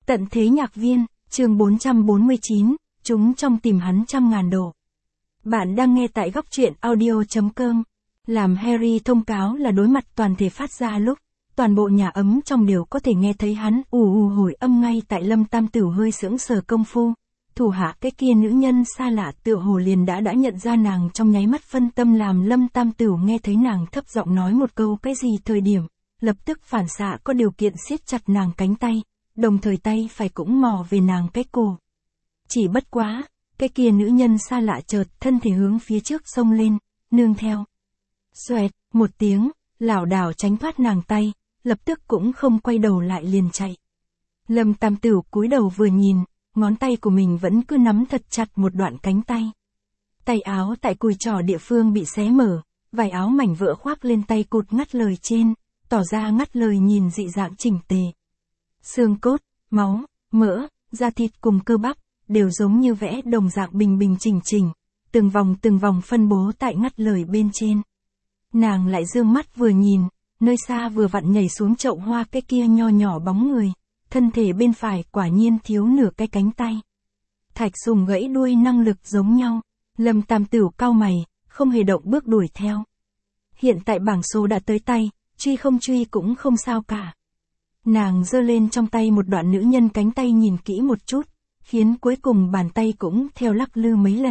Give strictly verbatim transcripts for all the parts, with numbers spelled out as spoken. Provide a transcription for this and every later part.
Tận thế nhạc viên, chương bốn trăm bốn mươi chín, chúng trong tìm hắn trăm ngàn độ. Bạn đang nghe tại góc truyện audio chấm com. Làm Harry thông cáo là đối mặt toàn thể phát ra lúc, toàn bộ nhà ấm trong đều có thể nghe thấy hắn ù ù hồi âm ngay tại Lâm Tam Tửu hơi sững sờ công phu. Thủ hạ cái kia nữ nhân xa lạ tựa hồ liền đã đã nhận ra nàng trong nháy mắt phân tâm làm Lâm Tam Tửu nghe thấy nàng thấp giọng nói một câu cái gì thời điểm, lập tức phản xạ có điều kiện siết chặt nàng cánh tay, đồng thời tay phải cũng mò về nàng cái cổ. Chỉ bất quá, cái kia nữ nhân xa lạ chợt thân thể hướng phía trước xông lên, nương theo. Xoẹt, một tiếng, lảo đảo tránh thoát nàng tay, lập tức cũng không quay đầu lại liền chạy. Lâm Tam Tửu cúi đầu vừa nhìn, ngón tay của mình vẫn cứ nắm thật chặt một đoạn cánh tay. Tay áo tại cùi trỏ địa phương bị xé mở, vải áo mảnh vỡ khoác lên tay cụt ngắt lời trên, tỏ ra ngắt lời nhìn dị dạng chỉnh tề. Xương cốt, máu, mỡ, da thịt cùng cơ bắp, đều giống như vẽ đồng dạng bình bình chỉnh chỉnh, từng vòng từng vòng phân bố tại ngắt lời bên trên. Nàng lại dương mắt vừa nhìn, nơi xa vừa vặn nhảy xuống chậu hoa cái kia nho nhỏ bóng người, thân thể bên phải quả nhiên thiếu nửa cái cánh tay. Thạch Sùng gãy đuôi năng lực giống nhau, Lâm Tam Tửu cau mày, không hề động bước đuổi theo. Hiện tại bảng số đã tới tay, truy không truy cũng không sao cả. Nàng giơ lên trong tay một đoạn nữ nhân cánh tay nhìn kỹ một chút, khiến cuối cùng bàn tay cũng theo lắc lư mấy lần.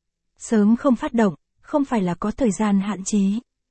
Sớm không phát động, không phải là có thời gian hạn chế.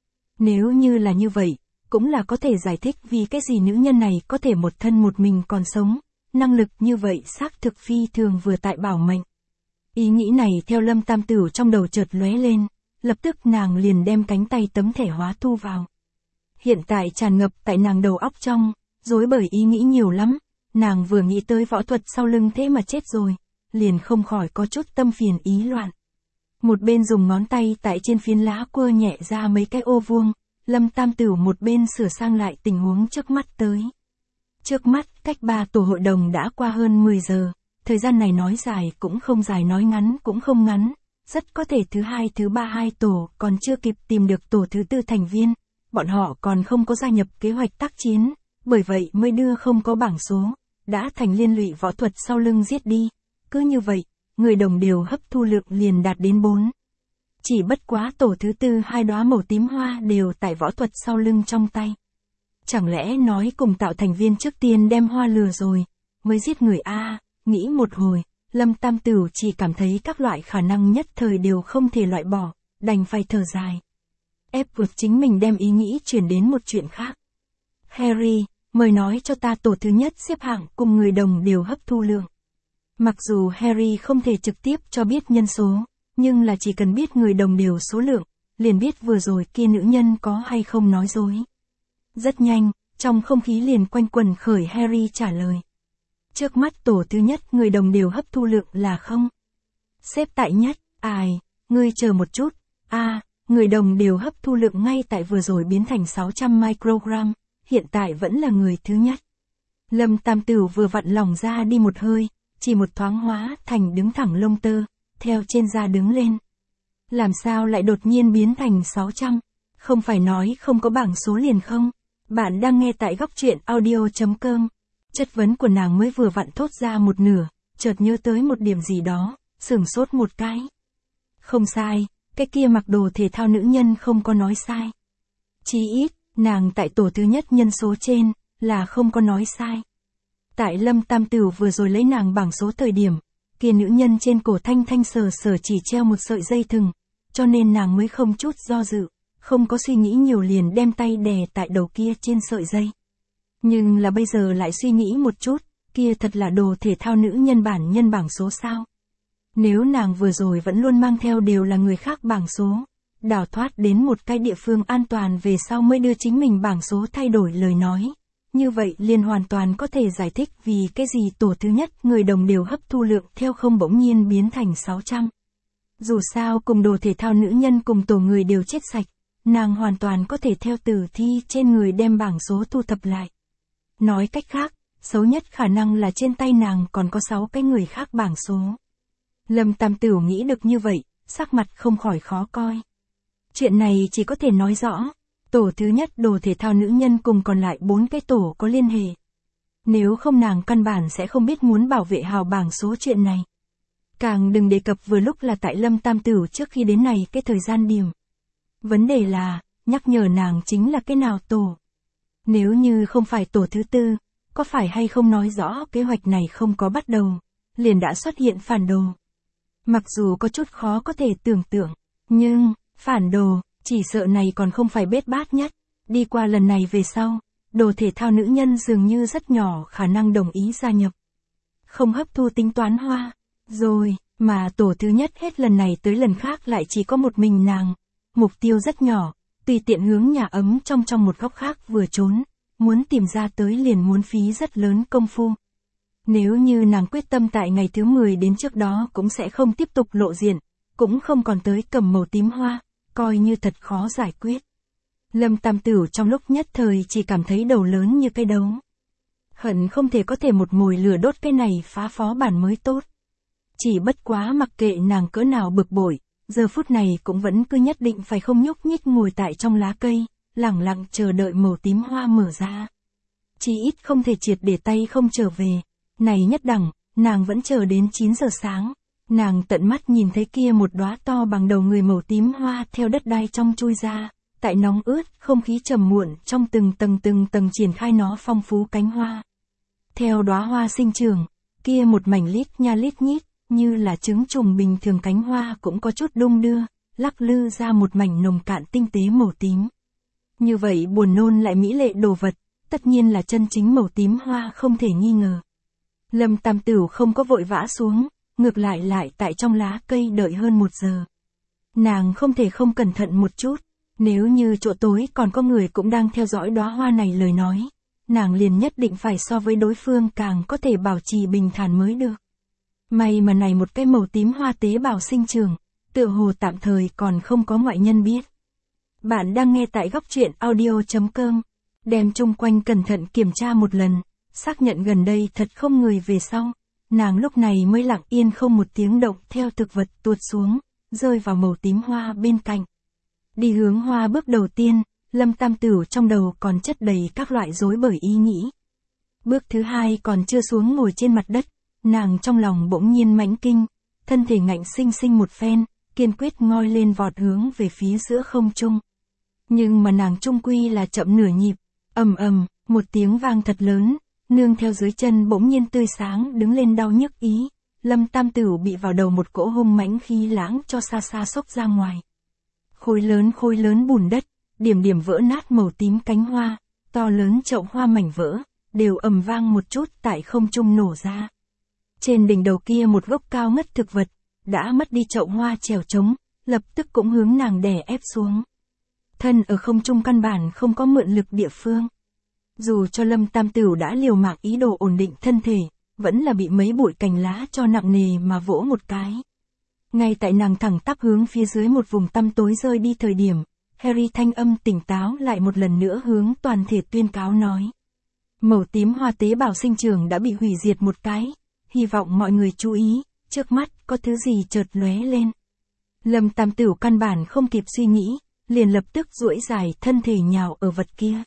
Nếu như là như vậy, cũng là có thể giải thích vì cái gì nữ nhân này có thể một thân một mình còn sống, năng lực như vậy xác thực phi thường vừa tại bảo mệnh. Ý nghĩ này theo Lâm Tam Tửu trong đầu chợt lóe lên, lập tức nàng liền đem cánh tay tấm thẻ hóa thu vào. Hiện tại tràn ngập tại nàng đầu óc trong, rối bởi ý nghĩ nhiều lắm, nàng vừa nghĩ tới võ thuật sau lưng thế mà chết rồi, liền không khỏi có chút tâm phiền ý loạn. Một bên dùng ngón tay tại trên phiến lá quơ nhẹ ra mấy cái ô vuông, Lâm Tam Tửu một bên sửa sang lại tình huống trước mắt tới. Trước mắt, cách ba tổ hội đồng đã qua hơn mười giờ, thời gian này nói dài cũng không dài nói ngắn cũng không ngắn, rất có thể thứ hai thứ ba hai tổ còn chưa kịp tìm được tổ thứ tư thành viên, bọn họ còn không có gia nhập kế hoạch tác chiến, bởi vậy mới đưa không có bảng số, đã thành liên lụy võ thuật sau lưng giết đi, cứ như vậy, người đồng đều hấp thu lượng liền đạt đến bốn. Chỉ bất quá tổ thứ tư hai đóa màu tím hoa đều tại võ thuật sau lưng trong tay. Chẳng lẽ nói cùng tạo thành viên trước tiên đem hoa lừa rồi, mới giết người a? Nghĩ một hồi, Lâm Tam Tửu chỉ cảm thấy các loại khả năng nhất thời đều không thể loại bỏ, đành phải thở dài. Ép vượt chính mình đem ý nghĩ chuyển đến một chuyện khác. Harry, mời nói cho ta tổ thứ nhất xếp hạng cùng người đồng đều hấp thu lượng. Mặc dù Harry không thể trực tiếp cho biết nhân số, nhưng là chỉ cần biết người đồng đều số lượng, liền biết vừa rồi kia nữ nhân có hay không nói dối. Rất nhanh, trong không khí liền quanh quẩn khởi Harry trả lời. Trước mắt tổ thứ nhất người đồng đều hấp thu lượng là không. Xếp tại nhất, ai, ngươi chờ một chút, a à, người đồng đều hấp thu lượng ngay tại vừa rồi biến thành sáu trăm microgram, hiện tại vẫn là người thứ nhất. Lâm Tam Tửu vừa vặn lòng ra đi một hơi, chỉ một thoáng hóa thành đứng thẳng lông tơ, theo trên da đứng lên. Làm sao lại đột nhiên biến thành sáu trăm? Không phải nói không có bảng số liền không? Bạn đang nghe tại góc truyện audio chấm com. Chất vấn của nàng mới vừa vặn thốt ra một nửa, chợt nhớ tới một điểm gì đó, sửng sốt một cái. Không sai, cái kia mặc đồ thể thao nữ nhân không có nói sai. Chí ít, nàng tại tổ thứ nhất nhân số trên, là không có nói sai. Tại Lâm Tam Tửu vừa rồi lấy nàng bảng số thời điểm, kia nữ nhân trên cổ thanh thanh sờ sờ chỉ treo một sợi dây thừng, cho nên nàng mới không chút do dự, không có suy nghĩ nhiều liền đem tay đè tại đầu kia trên sợi dây. Nhưng là bây giờ lại suy nghĩ một chút, kia thật là đồ thể thao nữ nhân bản nhân bảng số sao? Nếu nàng vừa rồi vẫn luôn mang theo đều là người khác bảng số, đào thoát đến một cái địa phương an toàn về sau mới đưa chính mình bảng số thay đổi lời nói. Như vậy liền hoàn toàn có thể giải thích vì cái gì tổ thứ nhất người đồng đều hấp thu lượng theo không bỗng nhiên biến thành sáu trăm. Dù sao cùng đồ thể thao nữ nhân cùng tổ người đều chết sạch, nàng hoàn toàn có thể theo tử thi trên người đem bảng số thu thập lại. Nói cách khác, xấu nhất khả năng là trên tay nàng còn có sáu cái người khác bảng số. Lâm Tam Tửu nghĩ được như vậy, sắc mặt không khỏi khó coi. Chuyện này chỉ có thể nói rõ, tổ thứ nhất đồ thể thao nữ nhân cùng còn lại bốn cái tổ có liên hệ. Nếu không nàng căn bản sẽ không biết muốn bảo vệ hào bảng số chuyện này. Càng đừng đề cập vừa lúc là tại Lâm Tam Tửu trước khi đến này cái thời gian điểm. Vấn đề là, nhắc nhở nàng chính là cái nào tổ. Nếu như không phải tổ thứ tư, có phải hay không nói rõ kế hoạch này không có bắt đầu, liền đã xuất hiện phản đồ. Mặc dù có chút khó có thể tưởng tượng, nhưng, phản đồ, chỉ sợ này còn không phải bết bát nhất. Đi qua lần này về sau, đồ thể thao nữ nhân dường như rất nhỏ khả năng đồng ý gia nhập. Không hấp thu tính toán hoa. Rồi, mà tổ thứ nhất hết lần này tới lần khác lại chỉ có một mình nàng. Mục tiêu rất nhỏ, tùy tiện hướng nhà ấm trong trong một góc khác vừa trốn, muốn tìm ra tới liền muốn phí rất lớn công phu. Nếu như nàng quyết tâm tại ngày thứ mười đến trước đó cũng sẽ không tiếp tục lộ diện, cũng không còn tới cầm màu tím hoa, coi như thật khó giải quyết. Lâm Tam Tửu trong lúc nhất thời chỉ cảm thấy đầu lớn như cây đấu. Hận không thể có thể một mồi lửa đốt cái này phá phó bản mới tốt. Chỉ bất quá mặc kệ nàng cỡ nào bực bội, giờ phút này cũng vẫn cứ nhất định phải không nhúc nhích ngồi tại trong lá cây, lẳng lặng chờ đợi màu tím hoa mở ra. Chỉ ít không thể triệt để tay không trở về. Này nhất đẳng, nàng vẫn chờ đến chín giờ sáng. Nàng tận mắt nhìn thấy kia một đóa to bằng đầu người màu tím hoa theo đất đai trong chui ra, tại nóng ướt, không khí trầm muộn trong từng tầng từng tầng triển khai nó phong phú cánh hoa. Theo đóa hoa sinh trưởng, kia một mảnh lít nha lít nhít, như là trứng trùng bình thường cánh hoa cũng có chút đung đưa, lắc lư ra một mảnh nồng cạn tinh tế màu tím. Như vậy buồn nôn lại mỹ lệ đồ vật, tất nhiên là chân chính màu tím hoa không thể nghi ngờ. Lâm Tam Tửu không có vội vã xuống, ngược lại lại tại trong lá cây đợi hơn một giờ. Nàng không thể không cẩn thận một chút, nếu như chỗ tối còn có người cũng đang theo dõi đóa hoa này lời nói, nàng liền nhất định phải so với đối phương càng có thể bảo trì bình thản mới được. May mà này một cái màu tím hoa tế bào sinh trưởng, tựa hồ tạm thời còn không có ngoại nhân biết. Bạn đang nghe tại góc truyện audio chấm com, đem chung quanh cẩn thận kiểm tra một lần, xác nhận gần đây thật không người về sau, nàng lúc này mới lặng yên không một tiếng động theo thực vật tuột xuống, rơi vào màu tím hoa bên cạnh. Đi hướng hoa bước đầu tiên, Lâm Tam Tửu trong đầu còn chất đầy các loại rối bời ý nghĩ. Bước thứ hai còn chưa xuống ngồi trên mặt đất, nàng trong lòng bỗng nhiên mãnh kinh, thân thể ngạnh sinh sinh một phen, kiên quyết ngoi lên vọt hướng về phía giữa không trung. Nhưng mà nàng trung quy là chậm nửa nhịp, ầm ầm, một tiếng vang thật lớn, nương theo dưới chân bỗng nhiên tươi sáng đứng lên đau nhức ý, Lâm Tam Tửu bị vào đầu một cỗ hung mãnh khí lãng cho xa xa xốc ra ngoài. Khối lớn khối lớn bùn đất, điểm điểm vỡ nát màu tím cánh hoa, to lớn chậu hoa mảnh vỡ, đều ầm vang một chút tại không trung nổ ra. Trên đỉnh đầu kia một gốc cao ngất thực vật, đã mất đi chậu hoa trèo trống, lập tức cũng hướng nàng đè ép xuống. Thân ở không trung căn bản không có mượn lực địa phương. Dù cho Lâm Tam Tửu đã liều mạng ý đồ ổn định thân thể, vẫn là bị mấy bụi cành lá cho nặng nề mà vỗ một cái. Ngay tại nàng thẳng tắp hướng phía dưới một vùng tăm tối rơi đi thời điểm, Harry thanh âm tỉnh táo lại một lần nữa hướng toàn thể tuyên cáo nói. Màu tím hoa tế bào sinh trưởng đã bị hủy diệt một cái, hy vọng mọi người chú ý, trước mắt có thứ gì chợt lóe lên. Lâm Tam Tửu căn bản không kịp suy nghĩ, liền lập tức duỗi dài thân thể nhào ở vật kia.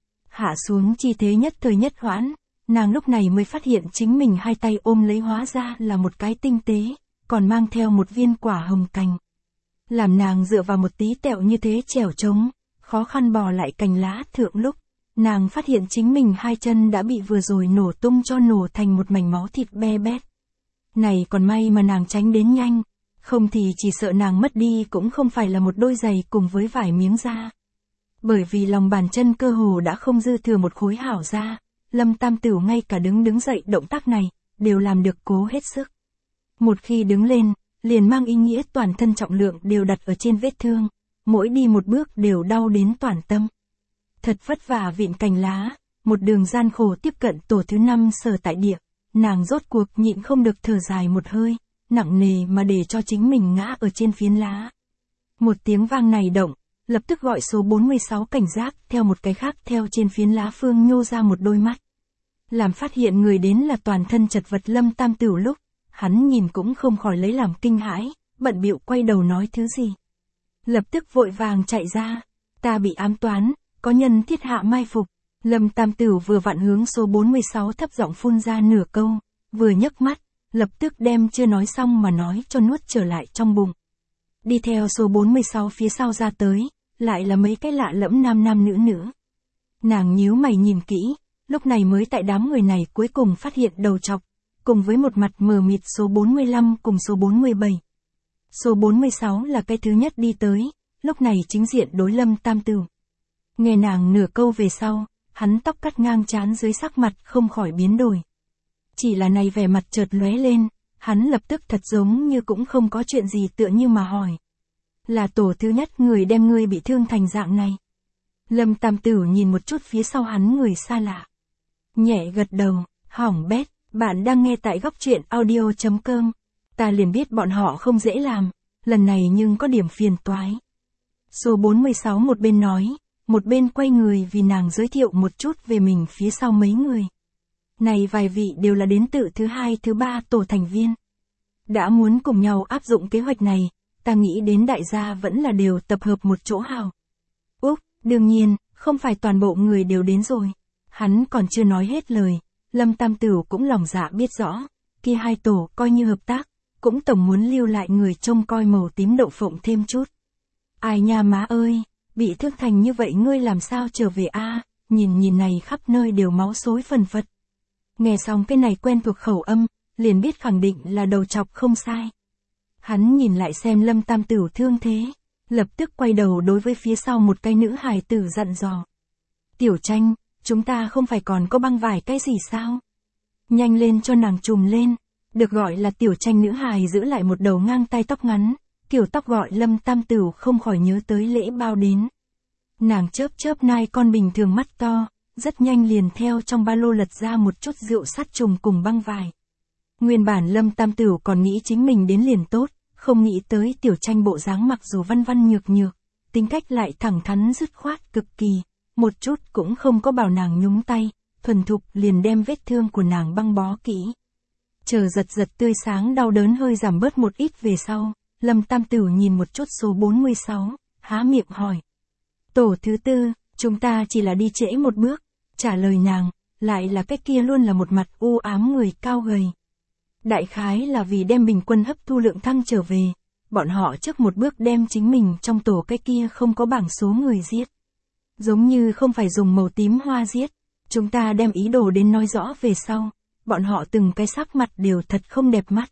Hạ xuống chi thế nhất thời nhất hoãn, nàng lúc này mới phát hiện chính mình hai tay ôm lấy hóa ra là một cái tinh tế, còn mang theo một viên quả hồng cành. Làm nàng dựa vào một tí tẹo như thế trèo trống, khó khăn bò lại cành lá thượng lúc, nàng phát hiện chính mình hai chân đã bị vừa rồi nổ tung cho nổ thành một mảnh máu thịt be bét. Này còn may mà nàng tránh đến nhanh, không thì chỉ sợ nàng mất đi cũng không phải là một đôi giày cùng với vài miếng da. Bởi vì lòng bàn chân cơ hồ đã không dư thừa một khối hảo da, Lâm Tam Tửu ngay cả đứng đứng dậy động tác này, đều làm được cố hết sức. Một khi đứng lên, liền mang ý nghĩa toàn thân trọng lượng đều đặt ở trên vết thương, mỗi đi một bước đều đau đến toàn tâm. Thật vất vả vịn cành lá, một đường gian khổ tiếp cận tổ thứ năm sở tại địa, nàng rốt cuộc nhịn không được thở dài một hơi, nặng nề mà để cho chính mình ngã ở trên phiến lá. Một tiếng vang này động, lập tức gọi số bốn mươi sáu cảnh giác theo một cái khác theo trên phiến lá phương nhô ra một đôi mắt. Làm phát hiện người đến là toàn thân chật vật Lâm Tam Tửu lúc, hắn nhìn cũng không khỏi lấy làm kinh hãi, bận bịu quay đầu nói thứ gì. Lập tức vội vàng chạy ra, ta bị ám toán, có nhân thiết hạ mai phục, Lâm Tam Tửu vừa vặn hướng số bốn mươi sáu thấp giọng phun ra nửa câu, vừa nhấc mắt, lập tức đem chưa nói xong mà nói cho nuốt trở lại trong bụng. Đi theo số bốn mươi sáu phía sau ra tới, lại là mấy cái lạ lẫm nam nam nữ nữ. Nàng nhíu mày nhìn kỹ, lúc này mới tại đám người này cuối cùng phát hiện đầu trọc, cùng với một mặt mờ mịt số bốn mươi lăm cùng số bốn mươi bảy. Số bốn mươi sáu là cái thứ nhất đi tới, lúc này chính diện đối Lâm Tam Tửu. Nghe nàng nửa câu về sau, hắn tóc cắt ngang trán dưới sắc mặt không khỏi biến đổi. Chỉ là này vẻ mặt chợt lóe lên, hắn lập tức thật giống như cũng không có chuyện gì tựa như mà hỏi. Là tổ thứ nhất người đem ngươi bị thương thành dạng này. Lâm Tam Tửu nhìn một chút phía sau hắn người xa lạ. Nhẹ gật đầu, hỏng bét, bạn đang nghe tại góc truyện audio chấm com. Ta liền biết bọn họ không dễ làm, lần này nhưng có điểm phiền toái. Số bốn mươi sáu một bên nói, một bên quay người vì nàng giới thiệu một chút về mình phía sau mấy người. Này vài vị đều là đến từ thứ hai thứ ba tổ thành viên. Đã muốn cùng nhau áp dụng kế hoạch này, ta nghĩ đến đại gia vẫn là đều tập hợp một chỗ hào. Úc, đương nhiên, không phải toàn bộ người đều đến rồi. Hắn còn chưa nói hết lời, Lâm Tam Tửu cũng lòng dạ biết rõ, kia hai tổ coi như hợp tác, cũng tổng muốn lưu lại người trông coi màu tím đậu phộng thêm chút. Ai nha má ơi, bị thương thành như vậy ngươi làm sao trở về a? Nhìn nhìn này khắp nơi đều máu xối phần phật. Nghe xong cái này quen thuộc khẩu âm, liền biết khẳng định là đầu chọc không sai. Hắn nhìn lại xem Lâm Tam Tửu thương thế, lập tức quay đầu đối với phía sau một cái nữ hài tử dặn dò. Tiểu Tranh, chúng ta không phải còn có băng vải cái gì sao? Nhanh lên cho nàng trùm lên, được gọi là Tiểu Tranh nữ hài giữ lại một đầu ngang tay tóc ngắn, kiểu tóc gọi Lâm Tam Tửu không khỏi nhớ tới lễ bao đến. Nàng chớp chớp nai con bình thường mắt to, rất nhanh liền theo trong ba lô lật ra một chút rượu sắt trùng cùng băng vải. Nguyên bản Lâm Tam Tửu còn nghĩ chính mình đến liền tốt, không nghĩ tới Tiểu Tranh bộ dáng mặc dù văn văn nhược nhược, tính cách lại thẳng thắn dứt khoát cực kỳ, một chút cũng không có bảo nàng nhúng tay, thuần thục liền đem vết thương của nàng băng bó kỹ. Chờ giật giật tươi sáng đau đớn hơi giảm bớt một ít về sau, Lâm Tam Tửu nhìn một chút số bốn mươi sáu, há miệng hỏi. Tổ thứ tư, chúng ta chỉ là đi trễ một bước, trả lời nàng, lại là cái kia luôn là một mặt u ám người cao gầy. Đại khái là vì đem bình quân hấp thu lượng thăng trở về, bọn họ trước một bước đem chính mình trong tổ cái kia không có bảng số người giết. Giống như không phải dùng màu tím hoa giết, chúng ta đem ý đồ đến nói rõ về sau, bọn họ từng cái sắc mặt đều thật không đẹp mắt.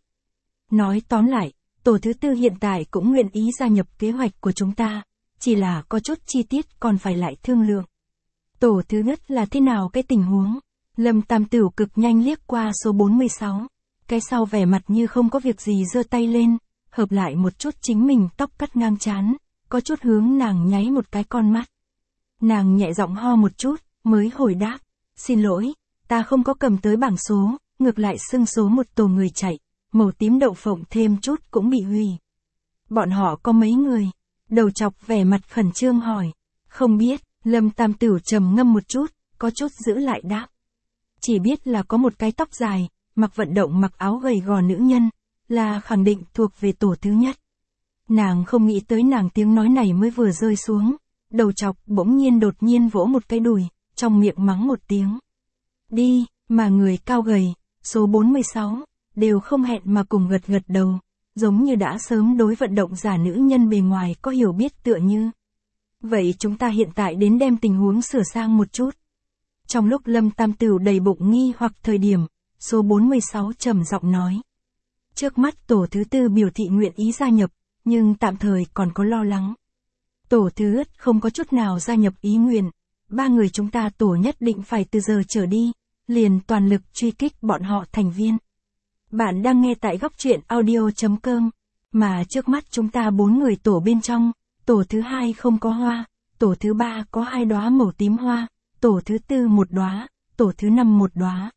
Nói tóm lại, tổ thứ tư hiện tại cũng nguyện ý gia nhập kế hoạch của chúng ta, chỉ là có chút chi tiết còn phải lại thương lượng. Tổ thứ nhất là thế nào cái tình huống? Lâm Tam Tửu cực nhanh liếc qua số bốn mươi sáu, cái sau vẻ mặt như không có việc gì giơ tay lên, hợp lại một chút chính mình tóc cắt ngang trán, có chút hướng nàng nháy một cái con mắt. Nàng nhẹ giọng ho một chút, mới hồi đáp, xin lỗi, ta không có cầm tới bảng số, ngược lại xưng số một tổ người chạy, màu tím đậu phộng thêm chút cũng bị hủy. Bọn họ có mấy người? Đầu chọc vẻ mặt khẩn trương hỏi. Không biết, Lâm Tam Tửu trầm ngâm một chút, có chút giữ lại đáp. Chỉ biết là có một cái tóc dài, mặc vận động mặc áo gầy gò nữ nhân, là khẳng định thuộc về tổ thứ nhất. Nàng không nghĩ tới nàng tiếng nói này mới vừa rơi xuống, đầu chọc bỗng nhiên đột nhiên vỗ một cái đùi, trong miệng mắng một tiếng. Đi, mà người cao gầy, số bốn mươi sáu, đều không hẹn mà cùng gật gật đầu, giống như đã sớm đối vận động giả nữ nhân bề ngoài có hiểu biết tựa như. Vậy chúng ta hiện tại đến đem tình huống sửa sang một chút. Trong lúc Lâm Tam Tửu đầy bụng nghi hoặc thời điểm, số bốn mươi sáu trầm giọng nói. Trước mắt tổ thứ tư biểu thị nguyện ý gia nhập, nhưng tạm thời còn có lo lắng. Tổ thứ nhất không có chút nào gia nhập ý nguyện, ba người chúng ta tổ nhất định phải từ giờ trở đi, liền toàn lực truy kích bọn họ thành viên. Bạn đang nghe tại góc truyện audio chấm com, mà trước mắt chúng ta bốn người tổ bên trong, tổ thứ hai không có hoa, tổ thứ ba có hai đóa màu tím hoa, tổ thứ tư một đóa, tổ thứ năm một đóa.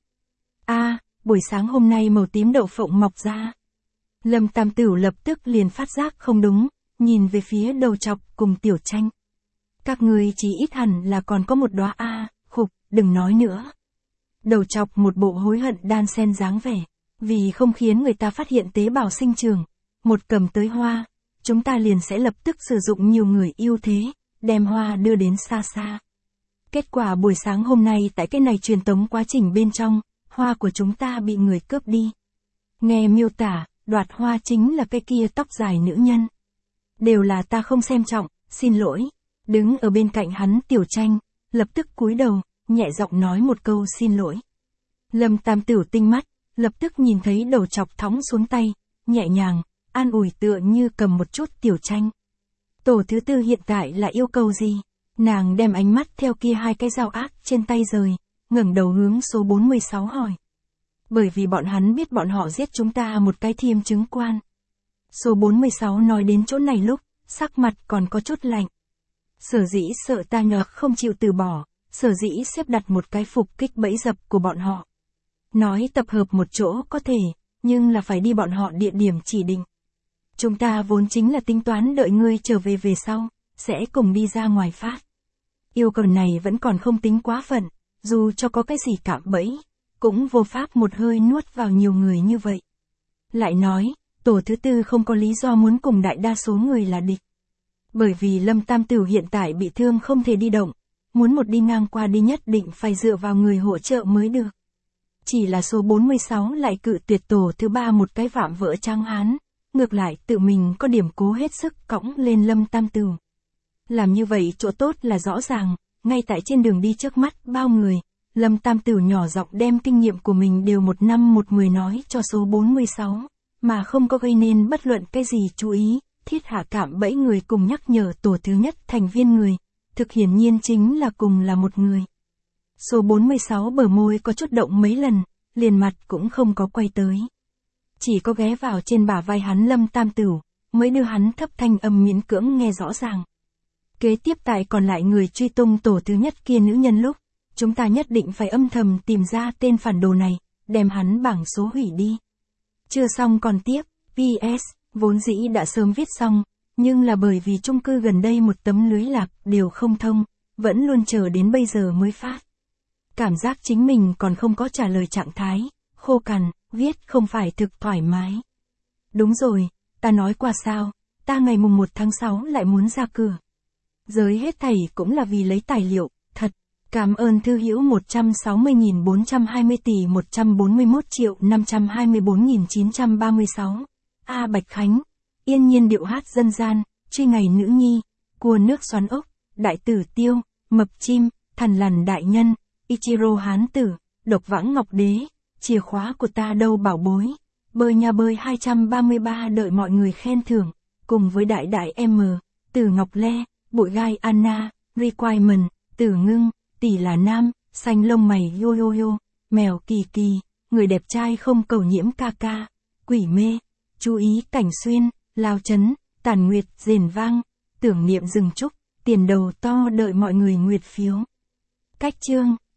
A, buổi sáng hôm nay màu tím đậu phộng mọc ra. Lâm Tam Tửu lập tức liền phát giác không đúng, nhìn về phía đầu chọc cùng Tiểu Tranh. Các người chỉ ít hẳn là còn có một đóa A, khục, đừng nói nữa. Đầu chọc một bộ hối hận đan xen dáng vẻ, vì không khiến người ta phát hiện tế bào sinh trưởng, một cầm tới hoa, chúng ta liền sẽ lập tức sử dụng nhiều người ưu thế, đem hoa đưa đến xa xa. Kết quả buổi sáng hôm nay tại cái này truyền tống quá trình bên trong, hoa của chúng ta bị người cướp đi. Nghe miêu tả, đoạt hoa chính là cái kia tóc dài nữ nhân. Đều là ta không xem trọng, xin lỗi. Đứng ở bên cạnh hắn Tiểu Tranh, lập tức cúi đầu, nhẹ giọng nói một câu xin lỗi. Lâm Tam Tửu tinh mắt, lập tức nhìn thấy đầu chọc thõng xuống tay, nhẹ nhàng, an ủi tựa như cầm một chút Tiểu Tranh. Tổ thứ tư hiện tại là yêu cầu gì? Nàng đem ánh mắt theo kia hai cái dao ác trên tay rời, ngẩng đầu hướng số bốn mươi sáu hỏi. Bởi vì bọn hắn biết bọn họ giết chúng ta một cái thiêm chứng quan. Số bốn mươi sáu nói đến chỗ này lúc, sắc mặt còn có chút lạnh. Sở dĩ sợ ta nhờ không chịu từ bỏ, sở dĩ xếp đặt một cái phục kích bẫy dập của bọn họ. Nói tập hợp một chỗ có thể, nhưng là phải đi bọn họ địa điểm chỉ định. Chúng ta vốn chính là tính toán đợi ngươi trở về về sau, sẽ cùng đi ra ngoài phát. Yêu cầu này vẫn còn không tính quá phận, dù cho có cái gì cạm bẫy, cũng vô pháp một hơi nuốt vào nhiều người như vậy. Lại nói, tổ thứ tư không có lý do muốn cùng đại đa số người là địch. Bởi vì Lâm Tam Tửu hiện tại bị thương không thể đi động, muốn một đi ngang qua đi nhất định phải dựa vào người hỗ trợ mới được. Chỉ là số bốn mươi sáu lại cự tuyệt tổ thứ ba một cái vạm vỡ trắng hán, ngược lại tự mình có điểm cố hết sức cõng lên Lâm Tam Tửu. Làm như vậy chỗ tốt là rõ ràng, ngay tại trên đường đi trước mắt bao người, Lâm Tam Tửu nhỏ giọng đem kinh nghiệm của mình đều một năm một mười nói cho số bốn mươi sáu, mà không có gây nên bất luận cái gì chú ý, thiết hạ cạm bẫy người cùng nhắc nhở tổ thứ nhất thành viên người, thực hiển nhiên chính là cùng là một người. Số bốn mươi sáu bờ môi có chút động mấy lần, liền mặt cũng không có quay tới. Chỉ có ghé vào trên bả vai hắn Lâm Tam Tửu, mới đưa hắn thấp thanh âm miễn cưỡng nghe rõ ràng. Kế tiếp tại còn lại người truy tung tổ thứ nhất kia nữ nhân lúc, chúng ta nhất định phải âm thầm tìm ra tên phản đồ này, đem hắn bảng số hủy đi. Chưa xong còn tiếp, pê ét, vốn dĩ đã sớm viết xong, nhưng là bởi vì chung cư gần đây một tấm lưới lạc đều không thông, vẫn luôn chờ đến bây giờ mới phát. Cảm giác chính mình còn không có trả lời trạng thái, khô cằn, viết không phải thực thoải mái. Đúng rồi, ta nói qua sao, ta ngày mùng một tháng sáu lại muốn ra cửa. Giới hết thảy cũng là vì lấy tài liệu, thật. Cảm ơn thư hữu một trăm sáu mươi nghìn bốn trăm hai mươi tỷ một trăm bốn mươi mốt triệu năm trăm hai mươi bốn nghìn chín trăm ba mươi sáu. A Bạch Khánh, yên nhiên điệu hát dân gian, truy ngày nữ nhi, cua nước xoắn ốc, đại tử tiêu, mập chim, thần lằn đại nhân, Ichiro hán tử, độc vãng ngọc đế, chìa khóa của ta đâu bảo bối, bơi nha bơi hai trăm ba mươi ba đợi mọi người khen thưởng, cùng với đại đại M, Tử Ngọc Lê, bụi gai Anna, Requirement, Tử Ngưng, tỷ là nam, xanh lông mày yo yo yo, mèo kỳ kỳ, người đẹp trai không cầu nhiễm ca ca, quỷ mê, chú ý cảnh xuyên, lao chấn, tàn nguyệt, rền vang, tưởng niệm rừng trúc, tiền đầu to đợi mọi người nguyệt phiếu. Cách chương